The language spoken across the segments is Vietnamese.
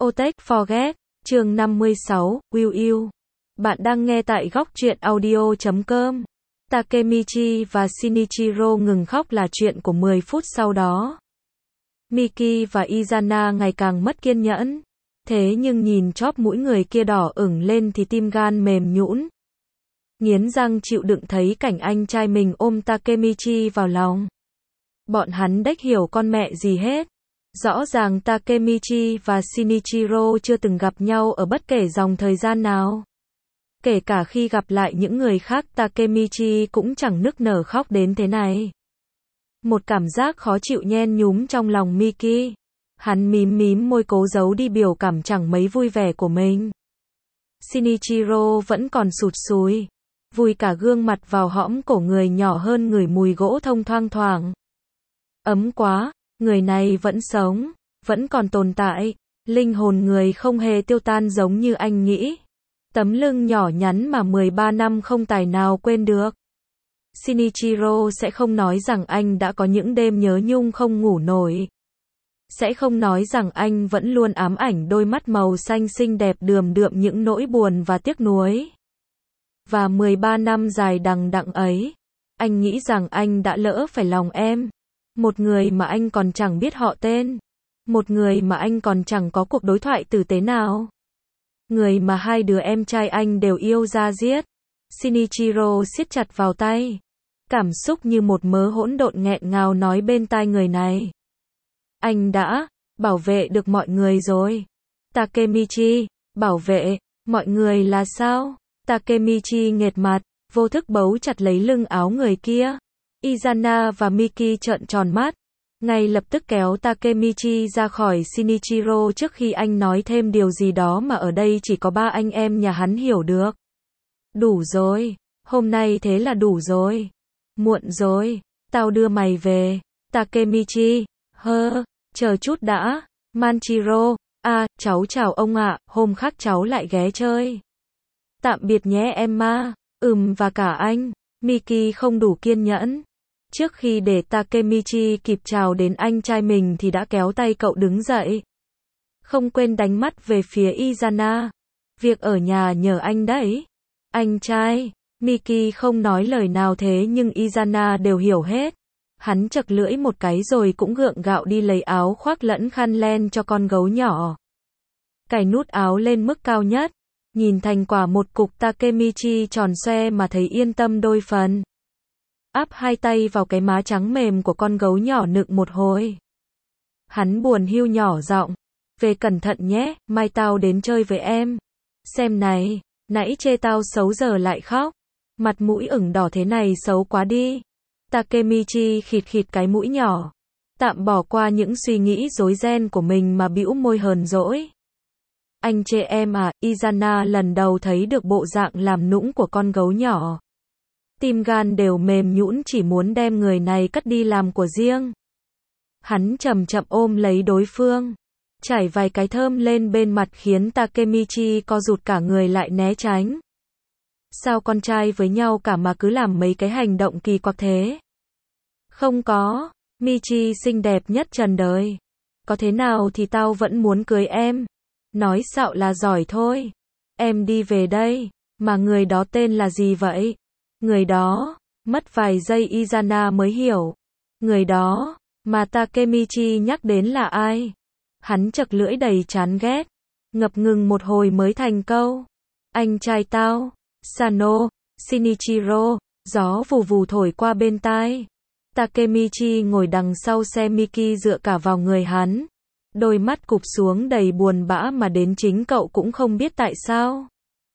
Otech Forget, chương 56, Will You. Bạn đang nghe tại góc truyện audio.com. Takemichi và Shinichiro ngừng khóc là chuyện của 10 phút sau đó. Miki và Izana ngày càng mất kiên nhẫn. Thế nhưng nhìn chóp mũi người kia đỏ ửng lên thì tim gan mềm nhũn. Nghiến răng chịu đựng thấy cảnh anh trai mình ôm Takemichi vào lòng. Bọn hắn đếch hiểu con mẹ gì hết. Rõ ràng Takemichi và Shinichiro chưa từng gặp nhau ở bất kể dòng thời gian nào. Kể cả khi gặp lại những người khác, Takemichi cũng chẳng nức nở khóc đến thế này. Một cảm giác khó chịu nhen nhúm trong lòng Miki. Hắn mím môi cố giấu đi biểu cảm chẳng mấy vui vẻ của mình. Shinichiro vẫn còn sụt sùi, vùi cả gương mặt vào hõm cổ người nhỏ hơn, ngửi mùi gỗ thông thoang thoảng. Ấm quá, người này vẫn sống, vẫn còn tồn tại, linh hồn người không hề tiêu tan giống như anh nghĩ. Tấm lưng nhỏ nhắn mà 13 năm không tài nào quên được. Shinichiro sẽ không nói rằng anh đã có những đêm nhớ nhung không ngủ nổi. Sẽ không nói rằng anh vẫn luôn ám ảnh đôi mắt màu xanh xinh đẹp đượm những nỗi buồn và tiếc nuối. Và 13 năm dài đằng đẵng ấy, anh nghĩ rằng anh đã lỡ phải lòng em. Một người mà anh còn chẳng biết họ tên. Một người mà anh còn chẳng có cuộc đối thoại tử tế nào. Người mà hai đứa em trai anh đều yêu da diết. Shinichiro siết chặt vào tay. Cảm xúc như một mớ hỗn độn nghẹn ngào nói bên tai người này. Anh đã bảo vệ được mọi người rồi. Takemichi, bảo vệ mọi người là sao? Takemichi nghệt mặt, vô thức bấu chặt lấy lưng áo người kia. Izana và Miki trợn tròn mắt, ngay lập tức kéo Takemichi ra khỏi Shinichiro trước khi anh nói thêm điều gì đó mà ở đây chỉ có ba anh em nhà hắn hiểu được. Đủ rồi, hôm nay thế là đủ rồi. Muộn rồi, tao đưa mày về. Takemichi, chờ chút đã. Manchiro, cháu chào ông ạ, hôm khác cháu lại ghé chơi. Tạm biệt nhé em ma. Và cả anh. Miki không đủ kiên nhẫn. Trước khi để Takemichi kịp chào đến anh trai mình thì đã kéo tay cậu đứng dậy. Không quên đánh mắt về phía Izana. Việc ở nhà nhờ anh đấy. Anh trai. Miki không nói lời nào thế nhưng Izana đều hiểu hết. Hắn chật lưỡi một cái rồi cũng gượng gạo đi lấy áo khoác lẫn khăn len cho con gấu nhỏ. Cài nút áo lên mức cao nhất. Nhìn thành quả một cục, Takemichi tròn xoe mà thấy yên tâm đôi phần. Áp hai tay vào cái má trắng mềm của con gấu nhỏ nựng một hồi. Hắn buồn hiu nhỏ giọng. Về cẩn thận nhé, mai tao đến chơi với em. Xem này, nãy chê tao xấu giờ lại khóc. Mặt mũi ửng đỏ thế này xấu quá đi. Takemichi khịt cái mũi nhỏ. Tạm bỏ qua những suy nghĩ rối ren của mình mà bĩu môi hờn dỗi. Anh chê em à? Izana lần đầu thấy được bộ dạng làm nũng của con gấu nhỏ. Tim gan đều mềm nhũn, chỉ muốn đem người này cất đi làm của riêng. Hắn chậm ôm lấy đối phương. Chảy vài cái thơm lên bên mặt khiến Takemichi co rụt cả người lại né tránh. Sao con trai với nhau cả mà cứ làm mấy cái hành động kỳ quặc thế? Không có, Michi xinh đẹp nhất trần đời. Có thế nào thì tao vẫn muốn cưới em. Nói xạo là giỏi thôi. Em đi về đây. Mà người đó tên là gì vậy? Người đó, mất vài giây Izana mới hiểu. Người đó, mà Takemichi nhắc đến là ai? Hắn chật lưỡi đầy chán ghét. Ngập ngừng một hồi mới thành câu. Anh trai tao, Sano, Shinichiro. Gió vù vù thổi qua bên tai. Takemichi ngồi đằng sau xe, Miki dựa cả vào người hắn. Đôi mắt cụp xuống đầy buồn bã mà đến chính cậu cũng không biết tại sao.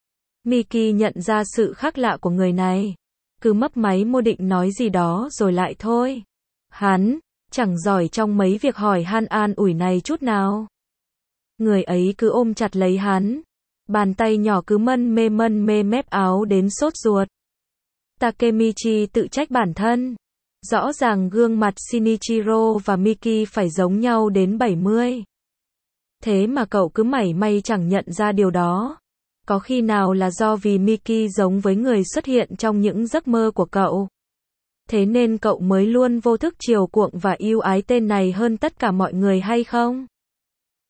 Miki nhận ra sự khác lạ của người này. Cứ mấp máy môi định nói gì đó rồi lại thôi. Hắn chẳng giỏi trong mấy việc hỏi han an ủi này chút nào. Người ấy cứ ôm chặt lấy hắn. Bàn tay nhỏ cứ mân mê mép áo đến sốt ruột. Takemichi tự trách bản thân. Rõ ràng gương mặt Shinichiro và Miki phải giống nhau đến 70. Thế mà cậu cứ mảy may chẳng nhận ra điều đó. Có khi nào là do vì Miki giống với người xuất hiện trong những giấc mơ của cậu? Thế nên cậu mới luôn vô thức chiều chuộng và yêu ái tên này hơn tất cả mọi người hay không?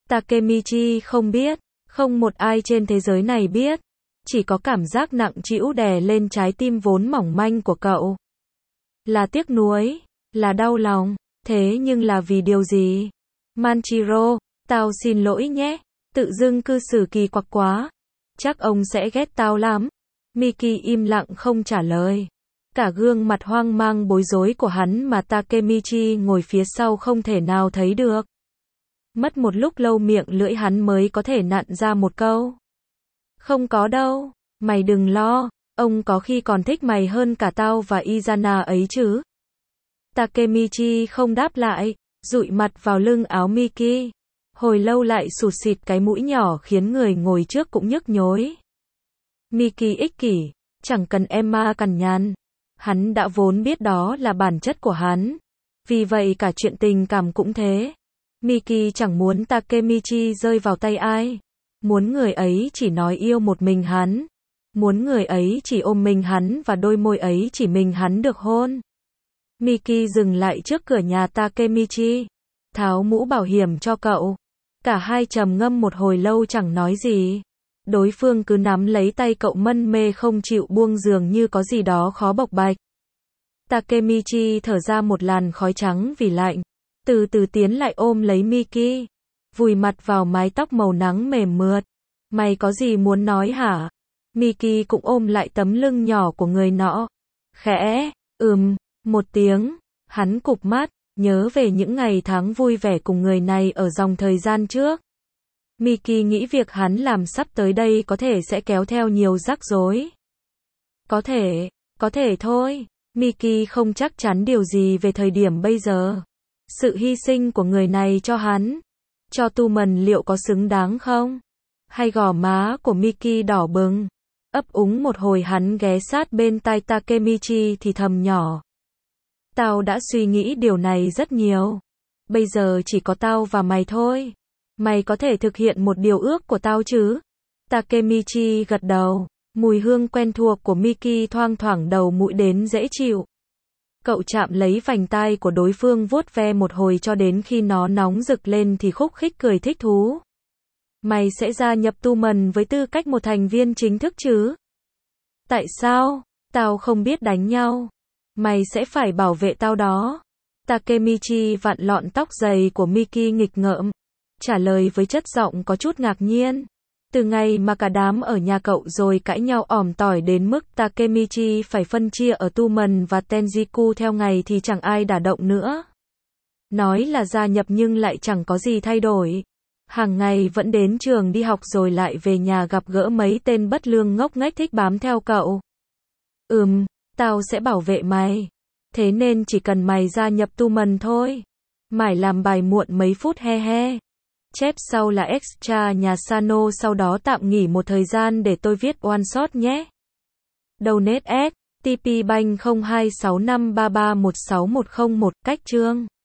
Takemichi không biết, không một ai trên thế giới này biết. Chỉ có cảm giác nặng trĩu đè lên trái tim vốn mỏng manh của cậu. Là tiếc nuối, là đau lòng, thế nhưng là vì điều gì? Manchiro, tao xin lỗi nhé, tự dưng cư xử kỳ quặc quá. Chắc ông sẽ ghét tao lắm. Miki im lặng không trả lời. Cả gương mặt hoang mang bối rối của hắn mà Takemichi ngồi phía sau không thể nào thấy được. Mất một lúc lâu miệng lưỡi hắn mới có thể nặn ra một câu. Không có đâu, mày đừng lo, ông có khi còn thích mày hơn cả tao và Izana ấy chứ. Takemichi không đáp lại, dụi mặt vào lưng áo Miki. Hồi lâu lại sụt sịt cái mũi nhỏ khiến người ngồi trước cũng nhức nhối. Miki ích kỷ, chẳng cần Emma cằn nhằn. Hắn đã vốn biết đó là bản chất của hắn. Vì vậy cả chuyện tình cảm cũng thế. Miki chẳng muốn Takemichi rơi vào tay ai. Muốn người ấy chỉ nói yêu một mình hắn. Muốn người ấy chỉ ôm mình hắn và đôi môi ấy chỉ mình hắn được hôn. Miki dừng lại trước cửa nhà Takemichi. Tháo mũ bảo hiểm cho cậu. Cả hai trầm ngâm một hồi lâu chẳng nói gì. Đối phương cứ nắm lấy tay cậu mân mê không chịu buông dường như có gì đó khó bộc bạch. Takemichi thở ra một làn khói trắng vì lạnh. Từ từ tiến lại ôm lấy Miki. Vùi mặt vào mái tóc màu nắng mềm mượt. Mày có gì muốn nói hả? Miki cũng ôm lại tấm lưng nhỏ của người nọ. Khẽ, một tiếng. Hắn cụp mắt, nhớ về những ngày tháng vui vẻ cùng người này ở dòng thời gian trước. Miki nghĩ việc hắn làm sắp tới đây có thể sẽ kéo theo nhiều rắc rối. Có thể thôi. Miki không chắc chắn điều gì về thời điểm bây giờ. Sự hy sinh của người này cho hắn, cho Tu Mần liệu có xứng đáng không? Hay gò má của Miki đỏ bừng. Ấp úng một hồi hắn ghé sát bên tai Takemichi thì thầm nhỏ. Tao đã suy nghĩ điều này rất nhiều. Bây giờ chỉ có tao và mày thôi. Mày có thể thực hiện một điều ước của tao chứ? Takemichi gật đầu. Mùi hương quen thuộc của Miki thoang thoảng đầu mũi đến dễ chịu. Cậu chạm lấy vành tai của đối phương vuốt ve một hồi cho đến khi nó nóng rực lên thì khúc khích cười thích thú. Mày sẽ gia nhập Tu Mần với tư cách một thành viên chính thức chứ? Tại sao? Tao không biết đánh nhau. Mày sẽ phải bảo vệ tao đó. Takemichi vặn lọn tóc dày của Miki nghịch ngợm. Trả lời với chất giọng có chút ngạc nhiên. Từ ngày mà cả đám ở nhà cậu rồi cãi nhau ỏm tỏi đến mức Takemichi phải phân chia ở Tu Mần và Tenjiku theo ngày thì chẳng ai đả động nữa. Nói là gia nhập nhưng lại chẳng có gì thay đổi. Hàng ngày vẫn đến trường đi học rồi lại về nhà gặp gỡ mấy tên bất lương ngốc nghếch thích bám theo cậu. Tao sẽ bảo vệ mày. Thế nên chỉ cần mày gia nhập Tu Mần thôi. Mải làm bài muộn mấy phút he he. Chép sau là extra nhà Sano sau đó tạm nghỉ một thời gian để tôi viết one shot nhé. Donate S, TP Bank 0265331611 cách chương.